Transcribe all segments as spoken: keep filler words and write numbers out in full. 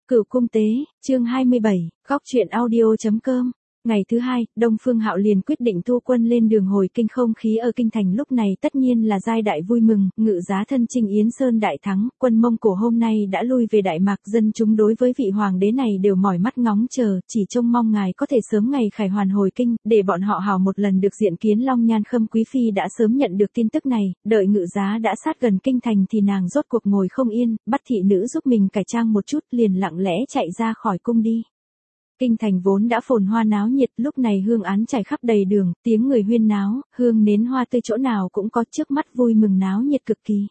Cửu cung tế, chương hai mươi bảy, góc truyện audio.com. Ngày thứ hai, Đông Phương Hạo liền quyết định thu quân lên đường hồi kinh. Không khí ở kinh thành lúc này tất nhiên là giai đại vui mừng, ngự giá thân chinh Yến Sơn đại thắng, quân Mông Cổ hôm nay đã lui về Đại Mạc, dân chúng đối với vị hoàng đế này đều mỏi mắt ngóng chờ, chỉ trông mong ngài có thể sớm ngày khải hoàn hồi kinh, để bọn họ hào một lần được diện kiến Long Nhan. Khâm Quý Phi đã sớm nhận được tin tức này, đợi ngự giá đã sát gần kinh thành thì nàng rốt cuộc ngồi không yên, bắt thị nữ giúp mình cải trang một chút, liền lặng lẽ chạy ra khỏi cung đi. Kinh thành vốn đã phồn hoa náo nhiệt, lúc này hương án trải khắp đầy đường, tiếng người huyên náo, hương nến hoa tươi chỗ nào cũng có, trước mắt vui mừng náo nhiệt cực kỳ.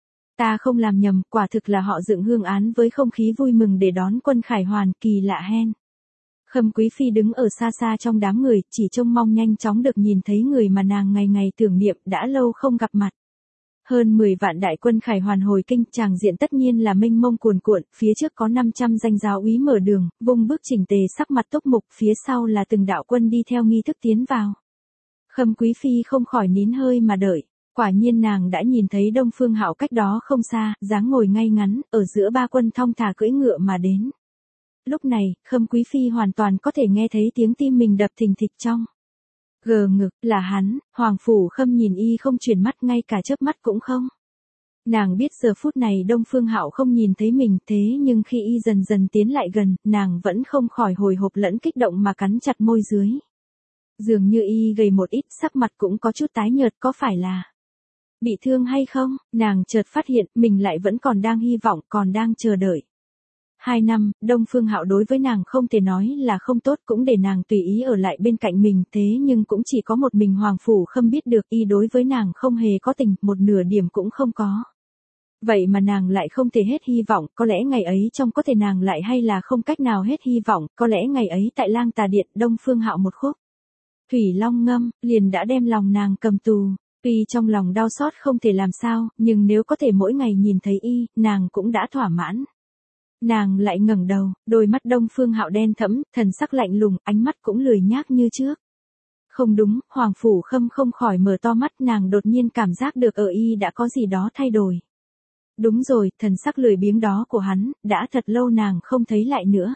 Ta không làm nhầm, quả thực là họ dựng hương án với không khí vui mừng để đón quân khải hoàn, kỳ lạ hen. Khâm Quý Phi đứng ở xa xa trong đám người, chỉ trông mong nhanh chóng được nhìn thấy người mà nàng ngày ngày tưởng niệm, đã lâu không gặp mặt. Hơn mười vạn đại quân khải hoàn hồi kinh, tràng diện tất nhiên là mênh mông cuồn cuộn, phía trước có năm trăm danh giáo úy mở đường, vung bước chỉnh tề sắc mặt túc mục, phía sau là từng đạo quân đi theo nghi thức tiến vào. Khâm Quý Phi không khỏi nín hơi mà đợi, quả nhiên nàng đã nhìn thấy Đông Phương Hạo cách đó không xa, dáng ngồi ngay ngắn, ở giữa ba quân thong thả cưỡi ngựa mà đến. Lúc này, Khâm Quý Phi hoàn toàn có thể nghe thấy tiếng tim mình đập thình thịch trong gờ ngực, là hắn. Hoàng phủ Khâm nhìn y không chuyển mắt, ngay cả chớp mắt cũng không. Nàng biết giờ phút này Đông Phương Hạo không nhìn thấy mình, thế nhưng khi y dần dần tiến lại gần, nàng vẫn không khỏi hồi hộp lẫn kích động mà cắn chặt môi dưới. Dường như y gầy một ít, sắc mặt cũng có chút tái nhợt, có phải là bị thương hay không? Nàng chợt phát hiện mình lại vẫn còn đang hy vọng, còn đang chờ đợi. Hai năm, Đông Phương Hạo đối với nàng không thể nói là không tốt, cũng để nàng tùy ý ở lại bên cạnh mình, thế nhưng cũng chỉ có một mình Hoàng phủ Khâm biết được y đối với nàng không hề có tình, một nửa điểm cũng không có. Vậy mà nàng lại không thể hết hy vọng, có lẽ ngày ấy trong có thể nàng lại hay là không cách nào hết hy vọng, có lẽ ngày ấy tại Lang Tà Điện, Đông Phương Hạo một khúc Thủy Long ngâm, liền đã đem lòng nàng cầm tù. Tuy trong lòng đau xót không thể làm sao, nhưng nếu có thể mỗi ngày nhìn thấy y, nàng cũng đã thỏa mãn. Nàng lại ngẩng đầu, đôi mắt Đông Phương Hạo đen thẫm, thần sắc lạnh lùng, ánh mắt cũng lười nhác như trước. Không đúng, Hoàng phủ Khâm không khỏi mở to mắt, nàng đột nhiên cảm giác được ở y đã có gì đó thay đổi. Đúng rồi, thần sắc lười biếng đó của hắn, đã thật lâu nàng không thấy lại nữa.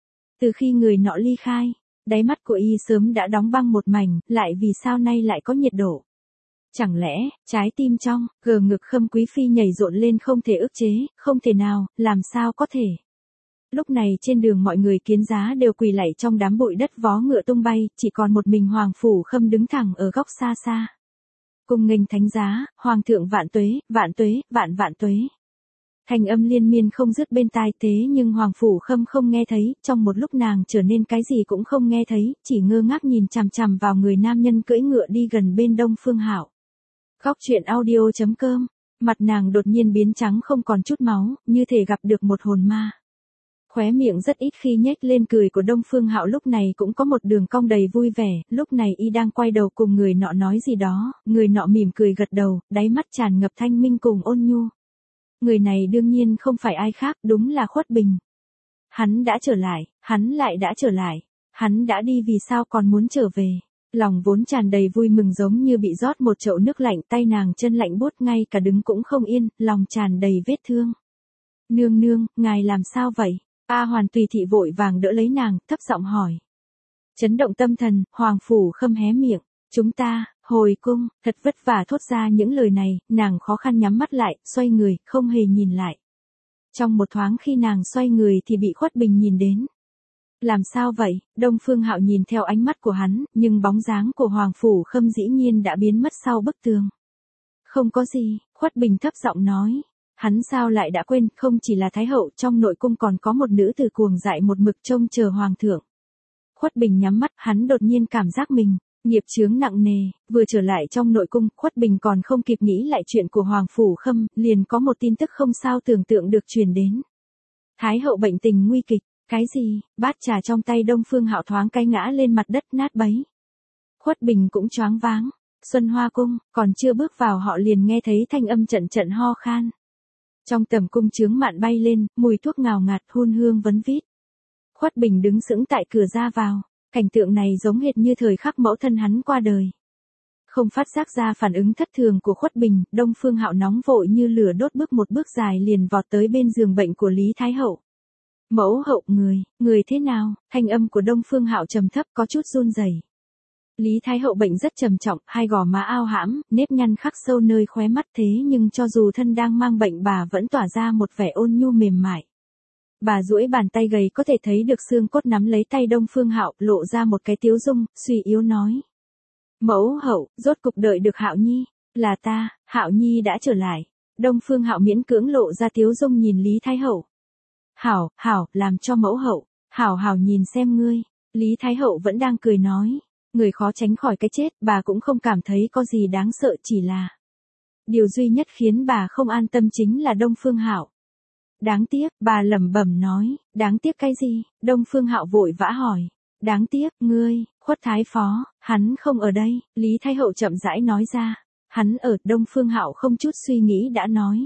Từ khi người nọ ly khai, đáy mắt của y sớm đã đóng băng một mảnh, lại vì sao nay lại có nhiệt độ. Chẳng lẽ, trái tim trong gờ ngực Khâm Quý Phi nhảy rộn lên không thể ức chế, không thể nào, làm sao có thể. Lúc này trên đường mọi người kiến giá đều quỳ lạy trong đám bụi đất vó ngựa tung bay, chỉ còn một mình Hoàng phủ Khâm đứng thẳng ở góc xa xa. Cùng nghênh thánh giá, Hoàng thượng vạn tuế, vạn tuế, vạn vạn tuế. Thanh âm liên miên không dứt bên tai, thế nhưng Hoàng phủ Khâm không nghe thấy, trong một lúc nàng trở nên cái gì cũng không nghe thấy, chỉ ngơ ngác nhìn chằm chằm vào người nam nhân cưỡi ngựa đi gần bên Đông Phương Hạo. Góc truyện audio.com, mặt nàng đột nhiên biến trắng không còn chút máu, như thể gặp được một hồn ma. Khóe miệng rất ít khi nhếch lên cười của Đông Phương Hạo lúc này cũng có một đường cong đầy vui vẻ, lúc này y đang quay đầu cùng người nọ nói gì đó, người nọ mỉm cười gật đầu, đáy mắt tràn ngập thanh minh cùng ôn nhu. Người này đương nhiên không phải ai khác, đúng là Khuất Bình. Hắn đã trở lại, hắn lại đã trở lại, hắn đã đi vì sao còn muốn trở về. Lòng vốn tràn đầy vui mừng giống như bị rót một chậu nước lạnh, tay nàng chân lạnh buốt, ngay cả đứng cũng không yên, lòng tràn đầy vết thương. Nương nương, ngài làm sao vậy? A Hoàn Tùy thị vội vàng đỡ lấy nàng, thấp giọng hỏi. Chấn động tâm thần, Hoàng phủ Khâm hé miệng, chúng ta, hồi cung, thật vất vả thốt ra những lời này, nàng khó khăn nhắm mắt lại, xoay người, không hề nhìn lại. Trong một thoáng khi nàng xoay người thì bị Khuất Bình nhìn đến. Làm sao vậy? Đông Phương Hạo nhìn theo ánh mắt của hắn, nhưng bóng dáng của Hoàng phủ Khâm dĩ nhiên đã biến mất sau bức tường. Không có gì, Khuất Bình thấp giọng nói. Hắn sao lại đã quên, không chỉ là Thái hậu, trong nội cung còn có một nữ tử cuồng dại một mực trông chờ Hoàng thượng. Khuất Bình nhắm mắt, hắn đột nhiên cảm giác mình nghiệp chướng nặng nề, vừa trở lại trong nội cung, Khuất Bình còn không kịp nghĩ lại chuyện của Hoàng phủ Khâm, liền có một tin tức không sao tưởng tượng được truyền đến. Thái hậu bệnh tình nguy kịch. Cái gì? Bát trà trong tay Đông Phương Hạo thoáng cái ngã lên mặt đất nát bấy. Khuất Bình cũng choáng váng. Xuân Hoa cung, còn chưa bước vào họ liền nghe thấy thanh âm trận trận ho khan. Trong tầm cung chướng mạn bay lên, mùi thuốc ngào ngạt hôn hương vấn vít. Khuất Bình đứng sững tại cửa ra vào, cảnh tượng này giống hệt như thời khắc mẫu thân hắn qua đời. Không phát giác ra phản ứng thất thường của Khuất Bình, Đông Phương Hạo nóng vội như lửa đốt bước một bước dài liền vọt tới bên giường bệnh của Lý Thái hậu. Mẫu hậu người, người thế nào? Thanh âm của Đông Phương Hạo trầm thấp có chút run rẩy. Lý Thái Hậu bệnh rất trầm trọng, hai gò má ao hãm, nếp nhăn khắc sâu nơi khóe mắt thế nhưng cho dù thân đang mang bệnh bà vẫn tỏa ra một vẻ ôn nhu mềm mại. Bà duỗi bàn tay gầy có thể thấy được xương cốt nắm lấy tay Đông Phương Hạo, lộ ra một cái tiếu dung, suy yếu nói. Mẫu hậu, rốt cục đợi được Hạo Nhi, là ta, Hạo Nhi đã trở lại. Đông Phương Hạo miễn cưỡng lộ ra tiếu dung nhìn Lý Thái Hậu. Hảo, hảo, làm cho mẫu hậu, hảo hảo nhìn xem ngươi. Lý Thái Hậu vẫn đang cười nói. Người khó tránh khỏi cái chết, bà cũng không cảm thấy có gì đáng sợ, chỉ là điều duy nhất khiến bà không an tâm chính là Đông Phương Hạo. Đáng tiếc, bà lẩm bẩm nói, đáng tiếc cái gì? Đông Phương Hạo vội vã hỏi. Đáng tiếc, ngươi, Khuất Thái Phó, hắn không ở đây, Lý Thái Hậu chậm rãi nói ra. Hắn ở, Đông Phương Hạo không chút suy nghĩ đã nói.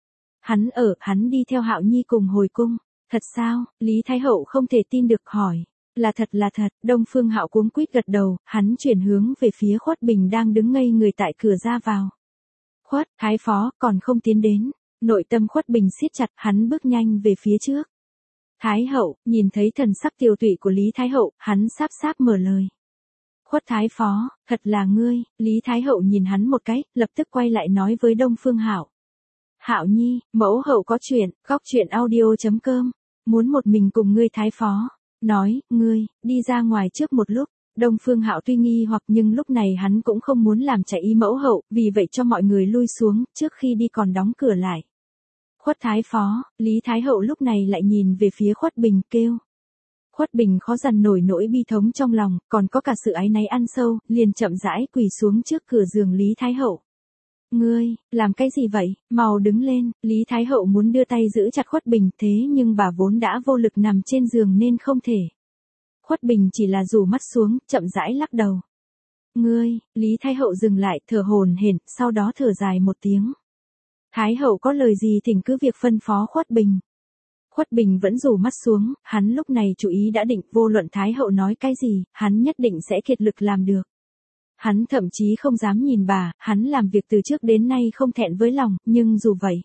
Hắn ở, hắn đi theo Hạo Nhi cùng hồi cung. Thật sao? Lý Thái Hậu không thể tin được hỏi. Là thật là thật, Đông Phương Hạo cuống quýt gật đầu, hắn chuyển hướng về phía Khuất Bình đang đứng ngây người tại cửa ra vào. Khuất, Thái Phó, còn không tiến đến. Nội tâm Khuất Bình siết chặt, hắn bước nhanh về phía trước. Thái Hậu, nhìn thấy thần sắc tiều tụy của Lý Thái Hậu, hắn sáp sáp mở lời. Khuất Thái Phó, thật là ngươi, Lý Thái Hậu nhìn hắn một cái, lập tức quay lại nói với Đông Phương Hạo. Hạo Nhi, mẫu hậu có chuyện, góc chuyện audio chấm com, muốn một mình cùng ngươi Thái Phó. Nói, ngươi, đi ra ngoài trước một lúc. Đông Phương Hạo tuy nghi hoặc nhưng lúc này hắn cũng không muốn làm chạy ý mẫu hậu, vì vậy cho mọi người lui xuống, trước khi đi còn đóng cửa lại. Khuất Thái Phó, Lý Thái Hậu lúc này lại nhìn về phía Khuất Bình, kêu. Khuất Bình khó dằn nổi nỗi bi thống trong lòng, còn có cả sự áy náy ăn sâu, liền chậm rãi quỳ xuống trước cửa giường Lý Thái Hậu. Ngươi, làm cái gì vậy? Mau đứng lên, Lý Thái Hậu muốn đưa tay giữ chặt Khuất Bình thế nhưng bà vốn đã vô lực nằm trên giường nên không thể. Khuất Bình chỉ là rủ mắt xuống, chậm rãi lắc đầu. Ngươi, Lý Thái Hậu dừng lại, thở hổn hển, sau đó thở dài một tiếng. Thái Hậu có lời gì thỉnh cứ việc phân phó Khuất Bình. Khuất Bình vẫn rủ mắt xuống, hắn lúc này chú ý đã định, vô luận Thái Hậu nói cái gì, hắn nhất định sẽ kiệt lực làm được. Hắn thậm chí không dám nhìn bà, hắn làm việc từ trước đến nay không thẹn với lòng, nhưng dù vậy,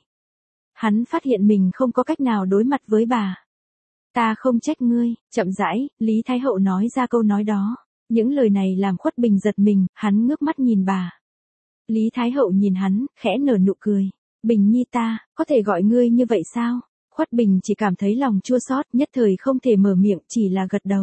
hắn phát hiện mình không có cách nào đối mặt với bà. Ta không trách ngươi, chậm rãi, Lý Thái Hậu nói ra câu nói đó. Những lời này làm Khuất Bình giật mình, hắn ngước mắt nhìn bà. Lý Thái Hậu nhìn hắn, khẽ nở nụ cười. Bình Nhi ta, có thể gọi ngươi như vậy sao? Khuất Bình chỉ cảm thấy lòng chua xót, nhất thời không thể mở miệng, chỉ là gật đầu.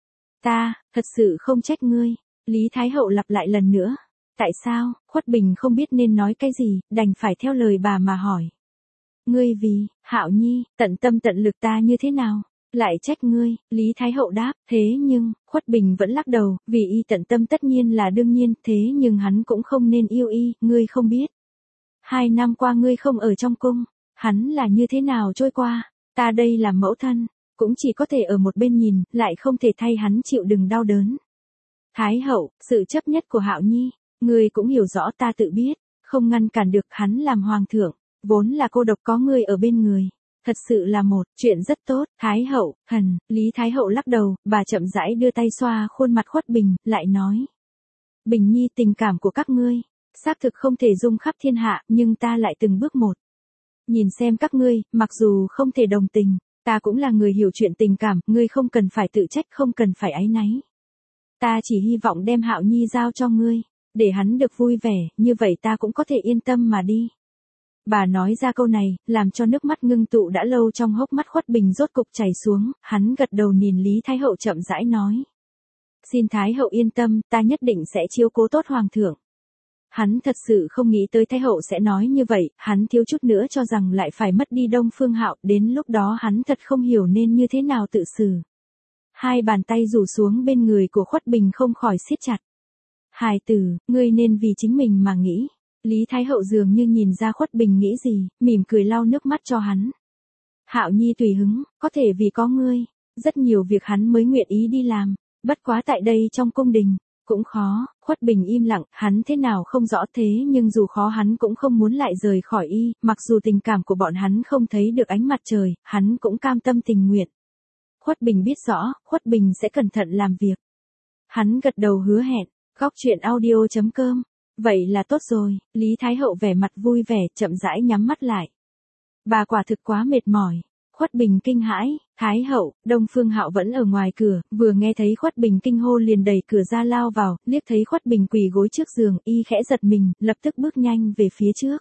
Ta, thật sự không trách ngươi. Lý Thái Hậu lặp lại lần nữa. Tại sao? Khuất Bình không biết nên nói cái gì, đành phải theo lời bà mà hỏi. Ngươi vì, Hạo Nhi, tận tâm tận lực ta như thế nào? Lại trách ngươi, Lý Thái Hậu đáp, thế nhưng, Khuất Bình vẫn lắc đầu, vì y tận tâm tất nhiên là đương nhiên, thế nhưng hắn cũng không nên yêu y, ngươi không biết. Hai năm qua ngươi không ở trong cung, hắn là như thế nào trôi qua, ta đây là mẫu thân, cũng chỉ có thể ở một bên nhìn, lại không thể thay hắn chịu đựng đau đớn. Thái Hậu, sự chấp nhất của Hạo Nhi, ngươi cũng hiểu rõ ta tự biết, không ngăn cản được hắn làm hoàng thượng, vốn là cô độc có ngươi ở bên người. Thật sự là một chuyện rất tốt, Thái Hậu, thần, Lý Thái Hậu lắc đầu, bà chậm rãi đưa tay xoa khuôn mặt Khuất Bình, lại nói. Bình Nhi tình cảm của các ngươi, xác thực không thể dung khắp thiên hạ, nhưng ta lại từng bước một. Nhìn xem các ngươi, mặc dù không thể đồng tình, ta cũng là người hiểu chuyện tình cảm, ngươi không cần phải tự trách, không cần phải áy náy. Ta chỉ hy vọng đem Hạo Nhi giao cho ngươi, để hắn được vui vẻ, như vậy ta cũng có thể yên tâm mà đi. Bà nói ra câu này, làm cho nước mắt ngưng tụ đã lâu trong hốc mắt Khuất Bình rốt cục chảy xuống, hắn gật đầu nhìn Lý Thái Hậu chậm rãi nói. Xin Thái Hậu yên tâm, ta nhất định sẽ chiếu cố tốt Hoàng thượng. Hắn thật sự không nghĩ tới Thái Hậu sẽ nói như vậy, hắn thiếu chút nữa cho rằng lại phải mất đi Đông Phương Hạo, đến lúc đó hắn thật không hiểu nên như thế nào tự xử. Hai bàn tay rủ xuống bên người của Khuất Bình không khỏi siết chặt. Hài tử, ngươi nên vì chính mình mà nghĩ. Lý Thái Hậu dường như nhìn ra Khuất Bình nghĩ gì, mỉm cười lau nước mắt cho hắn. Hạo Nhi tùy hứng, có thể vì có ngươi, rất nhiều việc hắn mới nguyện ý đi làm, bất quá tại đây trong cung đình, cũng khó. Khuất Bình im lặng, hắn thế nào không rõ thế nhưng dù khó hắn cũng không muốn lại rời khỏi y, mặc dù tình cảm của bọn hắn không thấy được ánh mặt trời, hắn cũng cam tâm tình nguyện. Khuất Bình biết rõ, Khuất Bình sẽ cẩn thận làm việc. Hắn gật đầu hứa hẹn, góc chuyện audio chấm com. Vậy là tốt rồi, Lý Thái Hậu vẻ mặt vui vẻ, chậm rãi nhắm mắt lại. Bà quả thực quá mệt mỏi. Khuất Bình kinh hãi, Thái hậu, Đông Phương Hạo vẫn ở ngoài cửa, vừa nghe thấy Khuất Bình kinh hô liền đẩy cửa ra lao vào, liếc thấy Khuất Bình quỳ gối trước giường, y khẽ giật mình, lập tức bước nhanh về phía trước.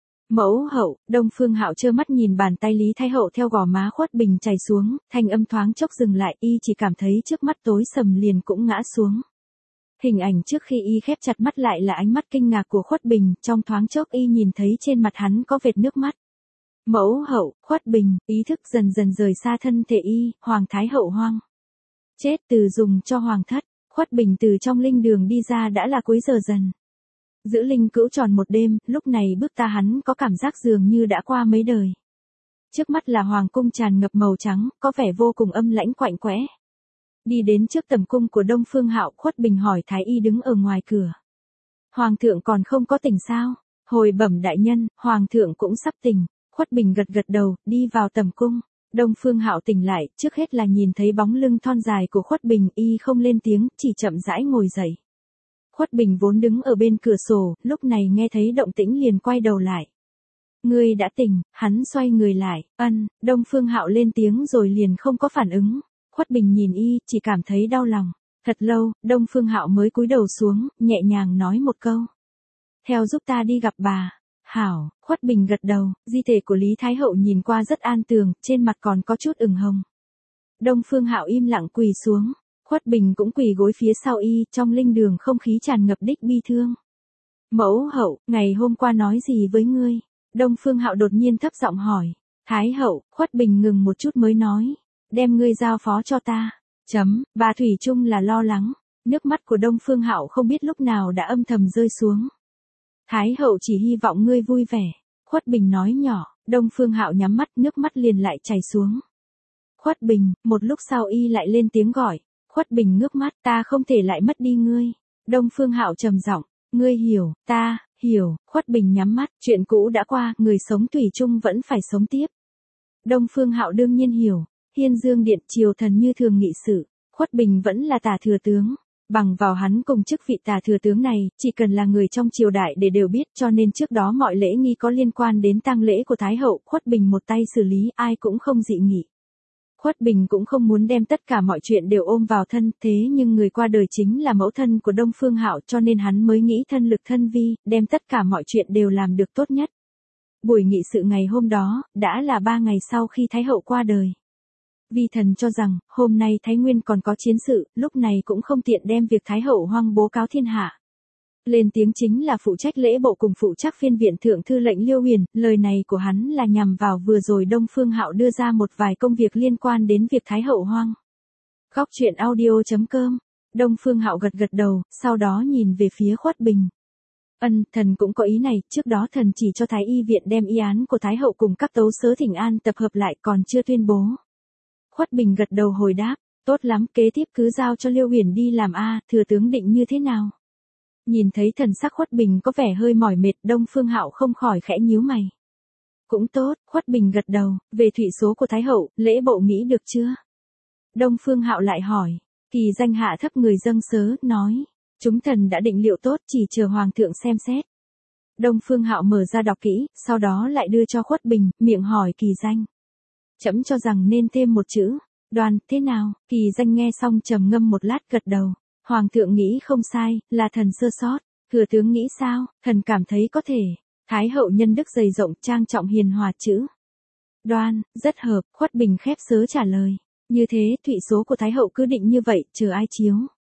Mẫu hậu, Đông Phương Hạo trơ mắt nhìn bàn tay Lý Thái hậu theo gò má Khuất Bình chảy xuống, thanh âm thoáng chốc dừng lại, y chỉ cảm thấy trước mắt tối sầm liền cũng ngã xuống. Hình ảnh trước khi y khép chặt mắt lại là ánh mắt kinh ngạc của Khuất Bình, trong thoáng chốc y nhìn thấy trên mặt hắn có vệt nước mắt. Mẫu hậu, Khuất Bình, ý thức dần dần rời xa thân thể y, Hoàng Thái hậu hoang. Chết từ dùng cho Hoàng thất, Khuất Bình từ trong linh đường đi ra đã là cuối giờ dần. Giữ linh cữu tròn một đêm, lúc này bước ta hắn có cảm giác dường như đã qua mấy đời. Trước mắt là Hoàng cung tràn ngập màu trắng, có vẻ vô cùng âm lãnh quạnh quẽ. Đi đến trước tầm cung của Đông Phương Hạo, Khuất Bình hỏi Thái y đứng ở ngoài cửa. Hoàng thượng còn không có tỉnh sao? Hồi bẩm đại nhân, Hoàng thượng cũng sắp tỉnh. Khuất Bình gật gật đầu, đi vào tầm cung. Đông Phương Hạo tỉnh lại, trước hết là nhìn thấy bóng lưng thon dài của Khuất Bình, y không lên tiếng, chỉ chậm rãi ngồi dậy. Khuất Bình vốn đứng ở bên cửa sổ, lúc này nghe thấy động tĩnh liền quay đầu lại. Ngươi đã tỉnh, hắn xoay người lại, ân, Đông Phương Hạo lên tiếng rồi liền không có phản ứng. Khuất Bình nhìn y, chỉ cảm thấy đau lòng. Thật lâu, Đông Phương Hạo mới cúi đầu xuống, nhẹ nhàng nói một câu. Theo giúp ta đi gặp bà. Hảo, Khuất Bình gật đầu, di thể của Lý Thái hậu nhìn qua rất an tường, trên mặt còn có chút ửng hồng. Đông Phương Hạo im lặng quỳ xuống, Khuất Bình cũng quỳ gối phía sau y, trong linh đường không khí tràn ngập đích bi thương. Mẫu hậu, ngày hôm qua nói gì với ngươi? Đông Phương Hạo đột nhiên thấp giọng hỏi. Thái hậu, Khuất Bình ngừng một chút mới nói. Đem ngươi giao phó cho ta. Chấm, bà thủy chung là lo lắng. Nước mắt của Đông Phương Hạo không biết lúc nào đã âm thầm rơi xuống. Thái hậu chỉ hy vọng ngươi vui vẻ. Khuất Bình nói nhỏ, Đông Phương Hạo nhắm mắt, nước mắt liền lại chảy xuống. Khuất Bình, một lúc sau y lại lên tiếng gọi. Khuất Bình ngước mắt, ta không thể lại mất đi ngươi. Đông Phương Hạo trầm giọng, ngươi hiểu, ta, hiểu. Khuất Bình nhắm mắt, chuyện cũ đã qua, người sống thủy chung vẫn phải sống tiếp. Đông Phương Hạo đương nhiên hiểu. Hiên Dương Điện triều thần như thường nghị sự, Khuất Bình vẫn là tả thừa tướng. Bằng vào hắn cùng chức vị tả thừa tướng này, chỉ cần là người trong triều đại để đều biết, cho nên trước đó mọi lễ nghi có liên quan đến tang lễ của Thái hậu, Khuất Bình một tay xử lý, ai cũng không dị nghị. Khuất Bình cũng không muốn đem tất cả mọi chuyện đều ôm vào thân, thế nhưng người qua đời chính là mẫu thân của Đông Phương Hạo, cho nên hắn mới nghĩ thân lực thân vi, đem tất cả mọi chuyện đều làm được tốt nhất. Buổi nghị sự ngày hôm đó, đã là ba ngày sau khi Thái hậu qua đời. Vi thần cho rằng, hôm nay Thái Nguyên còn có chiến sự, lúc này cũng không tiện đem việc Thái hậu hoang bố cáo thiên hạ. Lên tiếng chính là phụ trách lễ bộ cùng phụ trách phiên viện thượng thư lệnh Liêu Huyền, lời này của hắn là nhằm vào vừa rồi Đông Phương Hạo đưa ra một vài công việc liên quan đến việc Thái hậu hoang. Góc truyện audio chấm com, Đông Phương Hạo gật gật đầu, sau đó nhìn về phía Khuất Bình. Ân, thần cũng có ý này, trước đó thần chỉ cho Thái y viện đem y án của Thái hậu cùng các tấu sớ thỉnh an tập hợp lại còn chưa tuyên bố. Khuất Bình gật đầu hồi đáp, tốt lắm, kế tiếp cứ giao cho Liêu Huyền đi làm a, thừa tướng định như thế nào? Nhìn thấy thần sắc Khuất Bình có vẻ hơi mỏi mệt, Đông Phương Hạo không khỏi khẽ nhíu mày. Cũng tốt, Khuất Bình gật đầu, về thụy số của Thái hậu, lễ bộ nghĩ được chưa? Đông Phương Hạo lại hỏi, Kỳ Danh hạ thấp người dâng sớ, nói, chúng thần đã định liệu tốt, chỉ chờ Hoàng thượng xem xét. Đông Phương Hạo mở ra đọc kỹ, sau đó lại đưa cho Khuất Bình, miệng hỏi Kỳ Danh. Trẫm cho rằng nên thêm một chữ, Đoan, thế nào? Kỳ Danh nghe xong trầm ngâm một lát gật đầu. Hoàng thượng nghĩ không sai, là thần sơ sót. Thừa tướng nghĩ sao? Thần cảm thấy có thể. Thái hậu nhân đức dày rộng, trang trọng hiền hòa chữ. Đoan, rất hợp, Khuất Bình khép sớ trả lời. Như thế, thụy số của Thái hậu cứ định như vậy, chờ ai chiếu.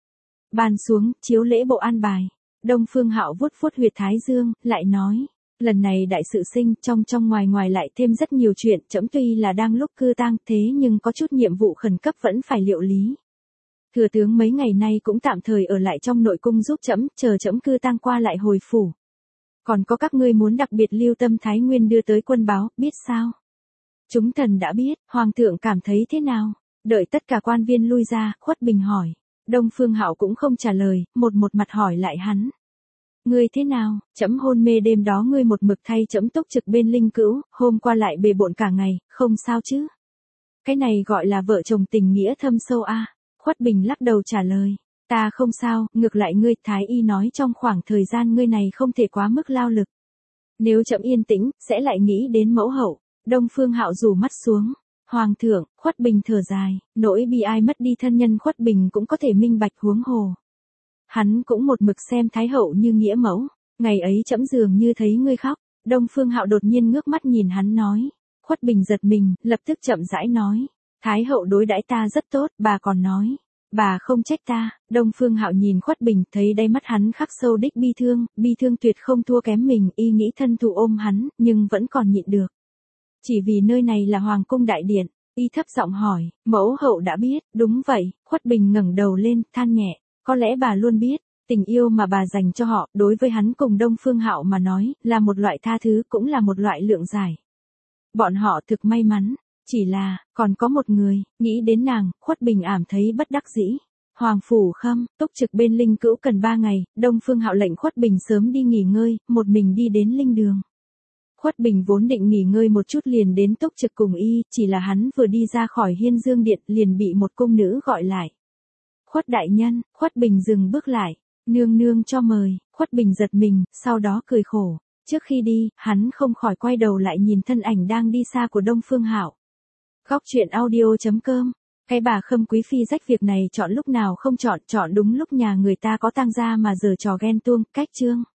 Bàn xuống, chiếu lễ bộ an bài. Đông Phương Hạo vuốt vuốt huyệt thái dương, lại nói. Lần này đại sự sinh, trong trong ngoài ngoài lại thêm rất nhiều chuyện, trẫm tuy là đang lúc cư tang, thế nhưng có chút nhiệm vụ khẩn cấp vẫn phải liệu lý. Thừa tướng mấy ngày nay cũng tạm thời ở lại trong nội cung giúp trẫm, chờ trẫm cư tang qua lại hồi phủ. Còn có các ngươi muốn đặc biệt lưu tâm Thái Nguyên đưa tới quân báo, biết sao? Chúng thần đã biết, Hoàng thượng cảm thấy thế nào? Đợi tất cả quan viên lui ra, Khuất Bình hỏi. Đông Phương Hạo cũng không trả lời, một một mặt hỏi lại hắn. Ngươi thế nào? Trẫm hôn mê đêm đó ngươi một mực thay trẫm túc trực bên linh cữu, hôm qua lại bề bộn cả ngày, không sao chứ? Cái này gọi là vợ chồng tình nghĩa thâm sâu a. À? Khuất Bình lắc đầu trả lời. Ta không sao, ngược lại ngươi, Thái y nói trong khoảng thời gian ngươi này không thể quá mức lao lực. Nếu trẫm yên tĩnh, sẽ lại nghĩ đến mẫu hậu. Đông Phương Hạo rủ mắt xuống. Hoàng thượng, Khuất Bình thở dài, nỗi bi ai mất đi thân nhân Khuất Bình cũng có thể minh bạch huống hồ. Hắn cũng một mực xem Thái hậu như nghĩa mẫu, ngày ấy trẫm dường như thấy ngươi khóc. Đông Phương Hạo đột nhiên ngước mắt nhìn hắn nói. Khuất Bình giật mình, lập tức chậm rãi nói. Thái hậu đối đãi ta rất tốt, bà còn nói. Bà không trách ta. Đông Phương Hạo nhìn Khuất Bình, thấy đáy mắt hắn khắc sâu đích bi thương, bi thương tuyệt không thua kém mình, y nghĩ thân thù ôm hắn, nhưng vẫn còn nhịn được. Chỉ vì nơi này là Hoàng cung đại điện, y thấp giọng hỏi, mẫu hậu đã biết, đúng vậy. Khuất Bình ngẩng đầu lên, than nhẹ, có lẽ bà luôn biết. Tình yêu mà bà dành cho họ, đối với hắn cùng Đông Phương Hạo mà nói, là một loại tha thứ, cũng là một loại lượng giải. Bọn họ thực may mắn, chỉ là, còn có một người, nghĩ đến nàng, Khuất Bình ảm thấy bất đắc dĩ. Hoàng phủ Khâm, túc trực bên Linh Cữu cần ba ngày, Đông Phương Hạo lệnh Khuất Bình sớm đi nghỉ ngơi, một mình đi đến Linh Đường. Khuất Bình vốn định nghỉ ngơi một chút liền đến túc trực cùng y, chỉ là hắn vừa đi ra khỏi Hiên Dương Điện, liền bị một cung nữ gọi lại. Khuất đại nhân, Khuất Bình dừng bước lại. Nương nương cho mời. Khuất Bình giật mình, sau đó cười khổ. Trước khi đi, hắn không khỏi quay đầu lại nhìn thân ảnh đang đi xa của Đông Phương Hạo. Góc truyện audio chấm com. Cái bà Khâm quý phi rách việc này chọn lúc nào không chọn, chọn đúng lúc nhà người ta có tang gia mà giở trò ghen tuông, cách chương.